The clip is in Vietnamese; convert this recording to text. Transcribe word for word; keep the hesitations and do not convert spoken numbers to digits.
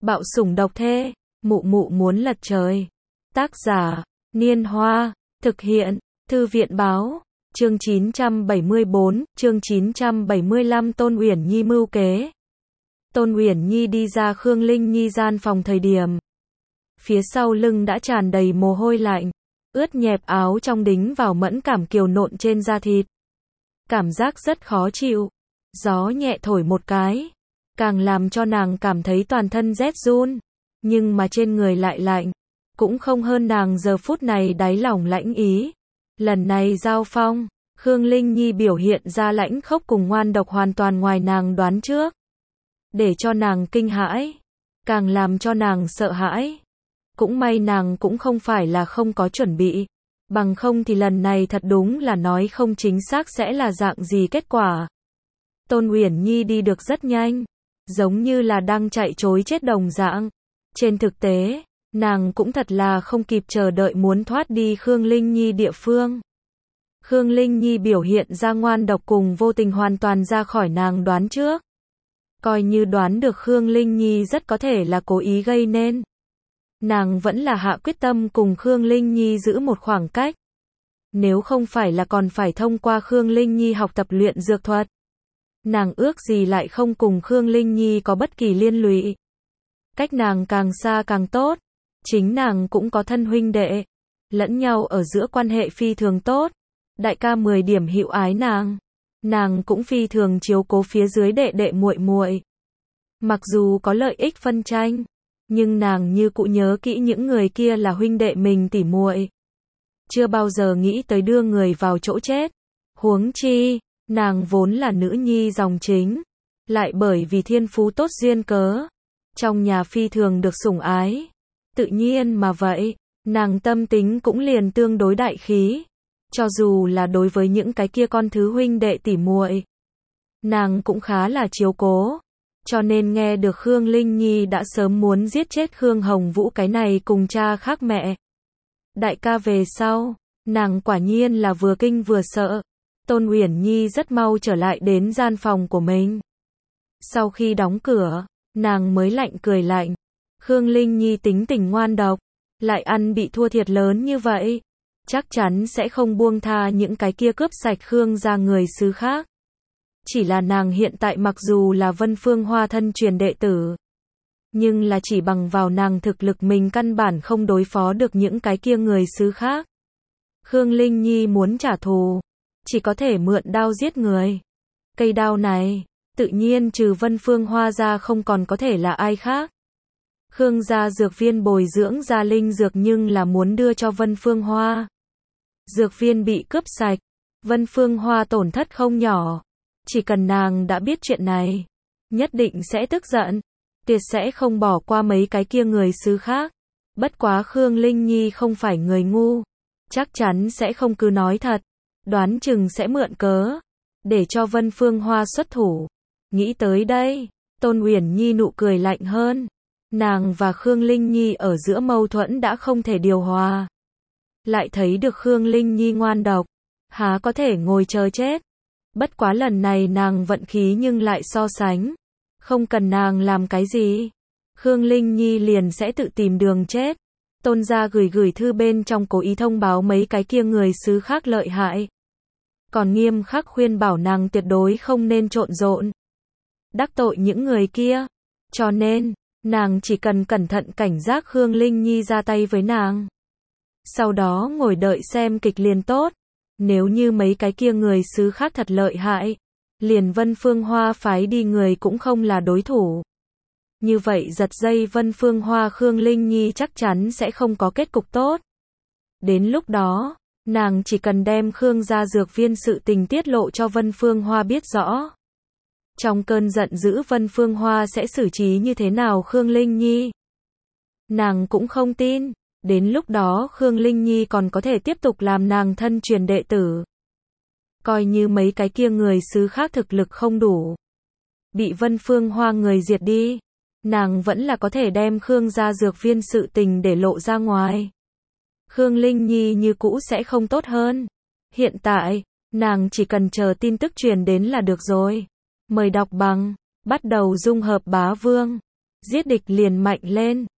Bạo sủng độc thê, mụ mụ muốn lật trời. Tác giả, Niên Hoa, thực hiện, Thư viện Báo, chương chín trăm bảy mươi bốn, chương chín trăm bảy mươi lăm Tôn Uyển Nhi mưu kế. Tôn Uyển Nhi đi ra Khương Linh Nhi gian phòng thời điểm. Phía sau lưng đã tràn đầy mồ hôi lạnh, ướt nhẹp áo trong đính vào mẫn cảm kiều nộn trên da thịt. Cảm giác rất khó chịu, gió nhẹ thổi một cái, càng làm cho nàng cảm thấy toàn thân rét run, nhưng mà trên người lại lạnh, cũng không hơn nàng giờ phút này đáy lòng lãnh ý. Lần này giao phong, Khương Linh Nhi biểu hiện ra lãnh khốc cùng ngoan độc hoàn toàn ngoài nàng đoán trước. Để cho nàng kinh hãi, càng làm cho nàng sợ hãi. Cũng may nàng cũng không phải là không có chuẩn bị, bằng không thì lần này thật đúng là nói không chính xác sẽ là dạng gì kết quả. Tôn Uyển Nhi đi được rất nhanh, giống như là đang chạy trối chết đồng dạng. Trên thực tế, nàng cũng thật là không kịp chờ đợi muốn thoát đi Khương Linh Nhi địa phương. Khương Linh Nhi biểu hiện ra ngoan độc cùng vô tình hoàn toàn ra khỏi nàng đoán trước. Coi như đoán được Khương Linh Nhi rất có thể là cố ý gây nên. Nàng vẫn là hạ quyết tâm cùng Khương Linh Nhi giữ một khoảng cách. Nếu không phải là còn phải thông qua Khương Linh Nhi học tập luyện dược thuật. Nàng ước gì lại không cùng Khương Linh Nhi có bất kỳ liên lụy. Cách nàng càng xa càng tốt. Chính nàng cũng có thân huynh đệ. Lẫn nhau ở giữa quan hệ phi thường tốt. Đại ca mười điểm hữu ái nàng. Nàng cũng phi thường chiếu cố phía dưới đệ đệ muội muội. Mặc dù có lợi ích phân tranh, nhưng nàng như cụ nhớ kỹ những người kia là huynh đệ mình tỉ muội. Chưa bao giờ nghĩ tới đưa người vào chỗ chết. Huống chi, nàng vốn là nữ nhi dòng chính. Lại bởi vì thiên phú tốt duyên cớ. Trong nhà phi thường được sủng ái. Tự nhiên mà vậy, nàng tâm tính cũng liền tương đối đại khí. Cho dù là đối với những cái kia con thứ huynh đệ tỉ muội, nàng cũng khá là chiếu cố. Cho nên nghe được Khương Linh Nhi đã sớm muốn giết chết Khương Hồng Vũ cái này cùng cha khác mẹ. Đại ca về sau, nàng quả nhiên là vừa kinh vừa sợ. Tôn Uyển Nhi rất mau trở lại đến gian phòng của mình. Sau khi đóng cửa, nàng mới lạnh cười lạnh. Khương Linh Nhi tính tình ngoan độc, lại ăn bị thua thiệt lớn như vậy. Chắc chắn sẽ không buông tha những cái kia cướp sạch Khương gia người xứ khác. Chỉ là nàng hiện tại mặc dù là Vân Phương Hoa thân truyền đệ tử, nhưng là chỉ bằng vào nàng thực lực mình căn bản không đối phó được những cái kia người xứ khác. Khương Linh Nhi muốn trả thù, chỉ có thể mượn đao giết người. Cây đao này, tự nhiên trừ Vân Phương Hoa ra không còn có thể là ai khác. Khương gia dược viên bồi dưỡng ra linh dược nhưng là muốn đưa cho Vân Phương Hoa. Dược viên bị cướp sạch, Vân Phương Hoa tổn thất không nhỏ. Chỉ cần nàng đã biết chuyện này, nhất định sẽ tức giận, tuyệt sẽ không bỏ qua mấy cái kia người xứ khác. Bất quá Khương Linh Nhi không phải người ngu, chắc chắn sẽ không cứ nói thật, đoán chừng sẽ mượn cớ, để cho Vân Phương Hoa xuất thủ. Nghĩ tới đây, Tôn Uyển Nhi nụ cười lạnh hơn. Nàng và Khương Linh Nhi ở giữa mâu thuẫn đã không thể điều hòa. Lại thấy được Khương Linh Nhi ngoan độc, há có thể ngồi chờ chết. Bất quá lần này nàng vận khí nhưng lại so sánh. Không cần nàng làm cái gì, Khương Linh Nhi liền sẽ tự tìm đường chết. Tôn gia gửi gửi thư bên trong cố ý thông báo mấy cái kia người xứ khác lợi hại. Còn nghiêm khắc khuyên bảo nàng tuyệt đối không nên trộn rộn, đắc tội những người kia. Cho nên, nàng chỉ cần cẩn thận cảnh giác Khương Linh Nhi ra tay với nàng. Sau đó ngồi đợi xem kịch liền tốt. Nếu như mấy cái kia người xứ khác thật lợi hại, liền Vân Phương Hoa phái đi người cũng không là đối thủ. Như vậy giật dây Vân Phương Hoa Khương Linh Nhi chắc chắn sẽ không có kết cục tốt. Đến lúc đó, nàng chỉ cần đem Khương gia dược viên sự tình tiết lộ cho Vân Phương Hoa biết rõ. Trong cơn giận dữ Vân Phương Hoa sẽ xử trí như thế nào Khương Linh Nhi. Nàng cũng không tin. Đến lúc đó Khương Linh Nhi còn có thể tiếp tục làm nàng thân truyền đệ tử. Coi như mấy cái kia người xứ khác thực lực không đủ, bị Vân Phương Hoa người diệt đi, nàng vẫn là có thể đem Khương gia dược viên sự tình để lộ ra ngoài. Khương Linh Nhi như cũ sẽ không tốt hơn. Hiện tại, nàng chỉ cần chờ tin tức truyền đến là được rồi. Mời đọc bằng, bắt đầu dung hợp bá vương. Giết địch liền mạnh lên.